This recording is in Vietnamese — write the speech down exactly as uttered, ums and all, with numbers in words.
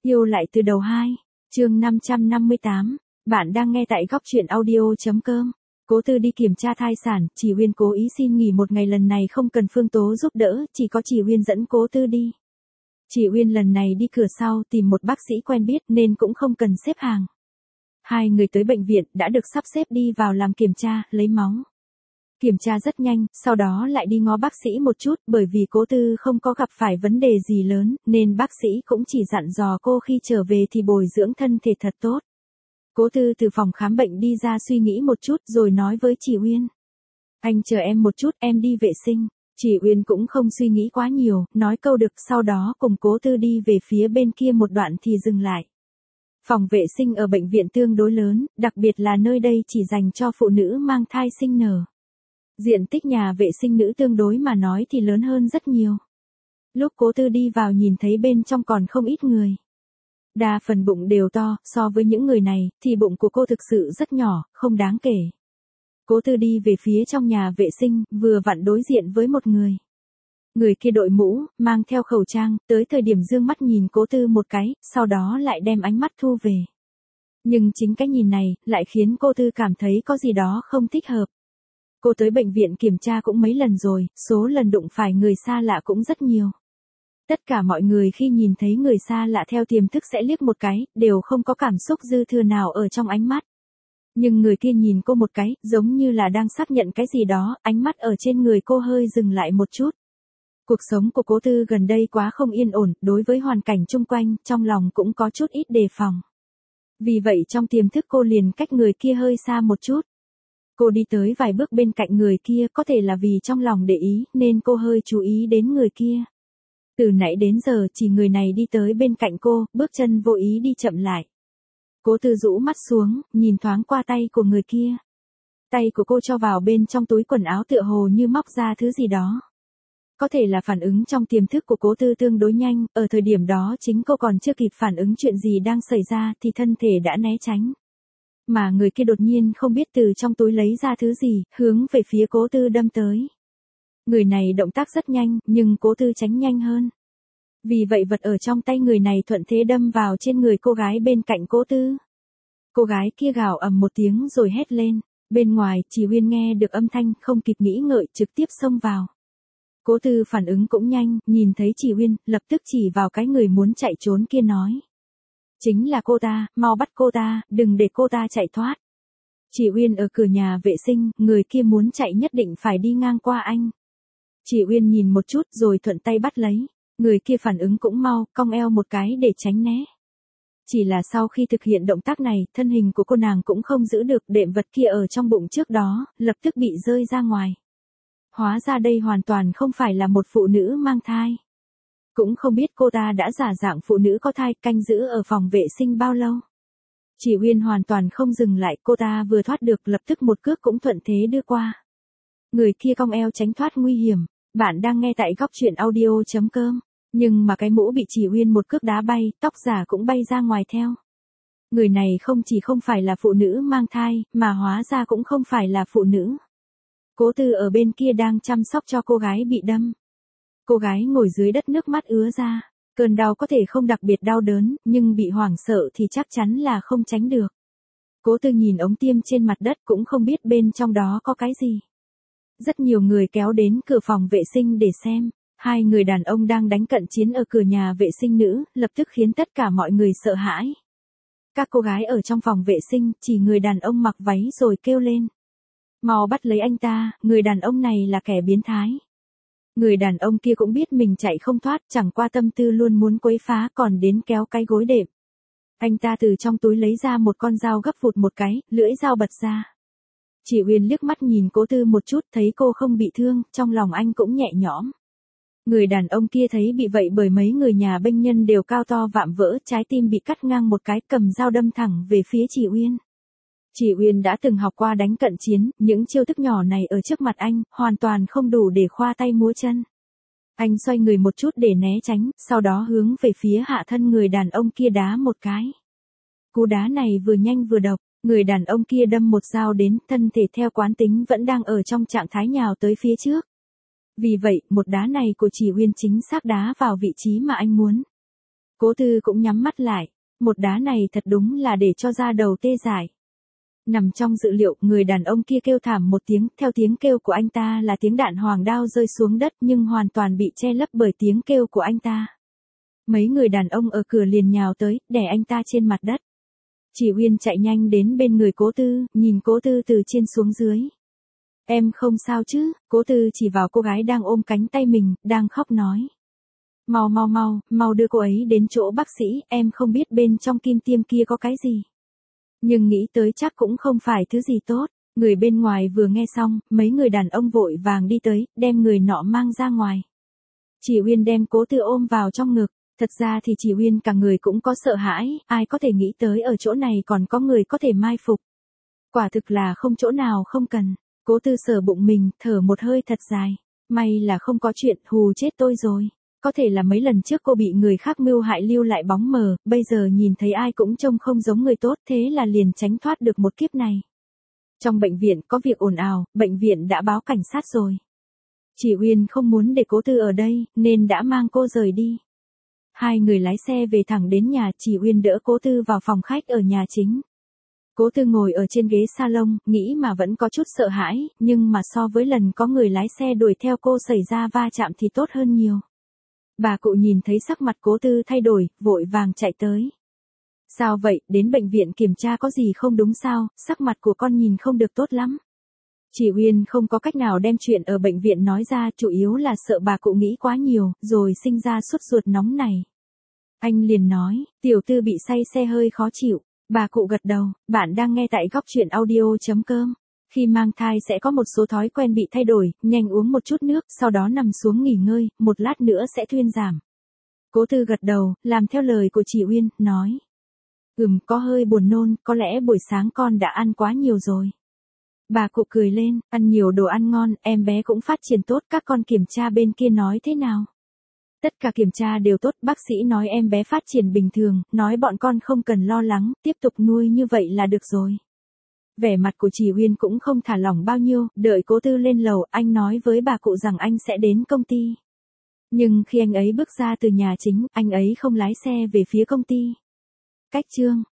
Yêu lại từ đầu hai, chương năm trăm năm mươi tám, bạn đang nghe tại góc truyện audio.com. Cố Tư đi kiểm tra thai sản, Chỉ Huyên cố ý xin nghỉ một ngày, lần này không cần Phương Tố giúp đỡ, chỉ có Chỉ Huyên dẫn Cố Tư đi. Chỉ Huyên lần này đi cửa sau tìm một bác sĩ quen biết nên cũng không cần xếp hàng. Hai người tới bệnh viện đã được sắp xếp đi vào làm kiểm tra, lấy máu. Kiểm tra rất nhanh, sau đó lại đi ngó bác sĩ một chút, bởi vì Cố Tư không có gặp phải vấn đề gì lớn, nên bác sĩ cũng chỉ dặn dò cô khi trở về thì bồi dưỡng thân thể thật tốt. Cố Tư từ phòng khám bệnh đi ra suy nghĩ một chút rồi nói với Chỉ Uyên. Anh chờ em một chút, em đi vệ sinh. Chỉ Uyên cũng không suy nghĩ quá nhiều, nói câu được, sau đó cùng Cố Tư đi về phía bên kia một đoạn thì dừng lại. Phòng vệ sinh ở bệnh viện tương đối lớn, đặc biệt là nơi đây chỉ dành cho phụ nữ mang thai sinh nở. Diện tích nhà vệ sinh nữ tương đối mà nói thì lớn hơn rất nhiều. Lúc Cố Tư đi vào nhìn thấy bên trong còn không ít người. Đa phần bụng đều to, so với những người này, thì bụng của cô thực sự rất nhỏ, không đáng kể. Cố Tư đi về phía trong nhà vệ sinh, vừa vặn đối diện với một người. Người kia đội mũ, mang theo khẩu trang, tới thời điểm dương mắt nhìn Cố Tư một cái, sau đó lại đem ánh mắt thu về. Nhưng chính cái nhìn này, lại khiến cô Tư cảm thấy có gì đó không thích hợp. Cô tới bệnh viện kiểm tra cũng mấy lần rồi, số lần đụng phải người xa lạ cũng rất nhiều. Tất cả mọi người khi nhìn thấy người xa lạ theo tiềm thức sẽ liếc một cái, đều không có cảm xúc dư thừa nào ở trong ánh mắt. Nhưng người kia nhìn cô một cái, giống như là đang xác nhận cái gì đó, ánh mắt ở trên người cô hơi dừng lại một chút. Cuộc sống của Cố Tư gần đây quá không yên ổn, đối với hoàn cảnh chung quanh, trong lòng cũng có chút ít đề phòng. Vì vậy trong tiềm thức cô liền cách người kia hơi xa một chút. Cô đi tới vài bước bên cạnh người kia, có thể là vì trong lòng để ý, nên cô hơi chú ý đến người kia. Từ nãy đến giờ chỉ người này đi tới bên cạnh cô, bước chân vô ý đi chậm lại. Cố Tư rũ mắt xuống, nhìn thoáng qua tay của người kia. Tay của cô cho vào bên trong túi quần áo tựa hồ như móc ra thứ gì đó. Có thể là phản ứng trong tiềm thức của Cố Tư tương đối nhanh, ở thời điểm đó chính cô còn chưa kịp phản ứng chuyện gì đang xảy ra thì thân thể đã né tránh. Mà người kia đột nhiên không biết từ trong túi lấy ra thứ gì, hướng về phía Cố Tư đâm tới. Người này động tác rất nhanh, nhưng Cố Tư tránh nhanh hơn. Vì vậy vật ở trong tay người này thuận thế đâm vào trên người cô gái bên cạnh Cố Tư. Cô gái kia gào ầm một tiếng rồi hét lên. Bên ngoài, Chỉ Huyên nghe được âm thanh, không kịp nghĩ ngợi, trực tiếp xông vào. Cố Tư phản ứng cũng nhanh, nhìn thấy Chỉ Huyên, lập tức chỉ vào cái người muốn chạy trốn kia nói. Chính là cô ta, mau bắt cô ta, đừng để cô ta chạy thoát. Chỉ Uyên ở cửa nhà vệ sinh, người kia muốn chạy nhất định phải đi ngang qua anh. Chỉ Uyên nhìn một chút rồi thuận tay bắt lấy. Người kia phản ứng cũng mau, cong eo một cái để tránh né. Chỉ là sau khi thực hiện động tác này, thân hình của cô nàng cũng không giữ được, đệm vật kia ở trong bụng trước đó, lập tức bị rơi ra ngoài. Hóa ra đây hoàn toàn không phải là một phụ nữ mang thai. Cũng không biết cô ta đã giả dạng phụ nữ có thai, canh giữ ở phòng vệ sinh bao lâu. Chỉ Uyên hoàn toàn không dừng lại, cô ta vừa thoát được lập tức một cước cũng thuận thế đưa qua. Người kia cong eo tránh thoát nguy hiểm. Bạn đang nghe tại góc truyện audio.com. Nhưng mà cái mũ bị Chỉ Uyên một cước đá bay, tóc giả cũng bay ra ngoài theo. Người này không chỉ không phải là phụ nữ mang thai, mà hóa ra cũng không phải là phụ nữ. Cố Tư ở bên kia đang chăm sóc cho cô gái bị đâm. Cô gái ngồi dưới đất nước mắt ứa ra. Cơn đau có thể không đặc biệt đau đớn, nhưng bị hoảng sợ thì chắc chắn là không tránh được. Cố Tư nhìn ống tiêm trên mặt đất cũng không biết bên trong đó có cái gì. Rất nhiều người kéo đến cửa phòng vệ sinh để xem. Hai người đàn ông đang đánh cận chiến ở cửa nhà vệ sinh nữ, lập tức khiến tất cả mọi người sợ hãi. Các cô gái ở trong phòng vệ sinh, chỉ người đàn ông mặc váy rồi kêu lên. Mau bắt lấy anh ta, người đàn ông này là kẻ biến thái. Người đàn ông kia cũng biết mình chạy không thoát, chẳng qua tâm tư luôn muốn quấy phá, còn đến kéo cái gối đệm. Anh ta từ trong túi lấy ra một con dao gấp vụt một cái, lưỡi dao bật ra. Chỉ Uyên liếc mắt nhìn Cố Tư một chút, thấy cô không bị thương, trong lòng anh cũng nhẹ nhõm. Người đàn ông kia thấy bị vậy bởi mấy người nhà bệnh nhân đều cao to vạm vỡ, trái tim bị cắt ngang một cái, cầm dao đâm thẳng về phía Chỉ Uyên. Chỉ Uyên đã từng học qua đánh cận chiến, những chiêu thức nhỏ này ở trước mặt anh, hoàn toàn không đủ để khoa tay múa chân. Anh xoay người một chút để né tránh, sau đó hướng về phía hạ thân người đàn ông kia đá một cái. Cú đá này vừa nhanh vừa độc, người đàn ông kia đâm một dao đến, thân thể theo quán tính vẫn đang ở trong trạng thái nhào tới phía trước. Vì vậy, một đá này của Chỉ Uyên chính xác đá vào vị trí mà anh muốn. Cố Tư cũng nhắm mắt lại, một đá này thật đúng là để cho da đầu tê dại. Nằm trong dự liệu, người đàn ông kia kêu thảm một tiếng, theo tiếng kêu của anh ta là tiếng đạn hoàng đao rơi xuống đất nhưng hoàn toàn bị che lấp bởi tiếng kêu của anh ta. Mấy người đàn ông ở cửa liền nhào tới, đè anh ta trên mặt đất. Chỉ Uyên chạy nhanh đến bên người Cố Tư, nhìn Cố Tư từ trên xuống dưới. Em không sao chứ? Cố Tư chỉ vào cô gái đang ôm cánh tay mình, đang khóc nói. Mau mau mau, mau đưa cô ấy đến chỗ bác sĩ, em không biết bên trong kim tiêm kia có cái gì. Nhưng nghĩ tới chắc cũng không phải thứ gì tốt. Người bên ngoài vừa nghe xong, mấy người đàn ông vội vàng đi tới, đem người nọ mang ra ngoài. Chỉ Uyên đem Cố Tư ôm vào trong ngực. Thật ra thì Chỉ Uyên cả người cũng có sợ hãi, ai có thể nghĩ tới ở chỗ này còn có người có thể mai phục. Quả thực là không chỗ nào không cần. Cố Tư sờ bụng mình, thở một hơi thật dài. May là không có chuyện, hù chết tôi rồi. Có thể là mấy lần trước cô bị người khác mưu hại lưu lại bóng mờ, bây giờ nhìn thấy ai cũng trông không giống người tốt, thế là liền tránh thoát được một kiếp này. Trong bệnh viện có việc ồn ào, bệnh viện đã báo cảnh sát rồi. Chỉ Uyên không muốn để Cố Tư ở đây, nên đã mang cô rời đi. Hai người lái xe về thẳng đến nhà, Chỉ Uyên đỡ Cố Tư vào phòng khách ở nhà chính. Cố Tư ngồi ở trên ghế salon, nghĩ mà vẫn có chút sợ hãi, nhưng mà so với lần có người lái xe đuổi theo cô xảy ra va chạm thì tốt hơn nhiều. Bà cụ nhìn thấy sắc mặt Cố Tư thay đổi, vội vàng chạy tới. Sao vậy, đến bệnh viện kiểm tra có gì không đúng sao, sắc mặt của con nhìn không được tốt lắm. Chỉ Uyên không có cách nào đem chuyện ở bệnh viện nói ra, chủ yếu là sợ bà cụ nghĩ quá nhiều, rồi sinh ra sốt ruột nóng này. Anh liền nói, tiểu tư bị say xe hơi khó chịu. Bà cụ gật đầu, bạn đang nghe tại góc truyện audio.com. Khi mang thai sẽ có một số thói quen bị thay đổi, nhanh uống một chút nước, sau đó nằm xuống nghỉ ngơi, một lát nữa sẽ thuyên giảm. Cố Tư gật đầu, làm theo lời của chị Uyên, nói. Ừm, có hơi buồn nôn, có lẽ buổi sáng con đã ăn quá nhiều rồi. Bà cụ cười lên, ăn nhiều đồ ăn ngon, em bé cũng phát triển tốt, các con kiểm tra bên kia nói thế nào? Tất cả kiểm tra đều tốt, bác sĩ nói em bé phát triển bình thường, nói bọn con không cần lo lắng, tiếp tục nuôi như vậy là được rồi. Vẻ mặt của Chỉ Uyên cũng không thả lỏng bao nhiêu, đợi Cố Tư lên lầu, anh nói với bà cụ rằng anh sẽ đến công ty. Nhưng khi anh ấy bước ra từ nhà chính, anh ấy không lái xe về phía công ty. Cách chương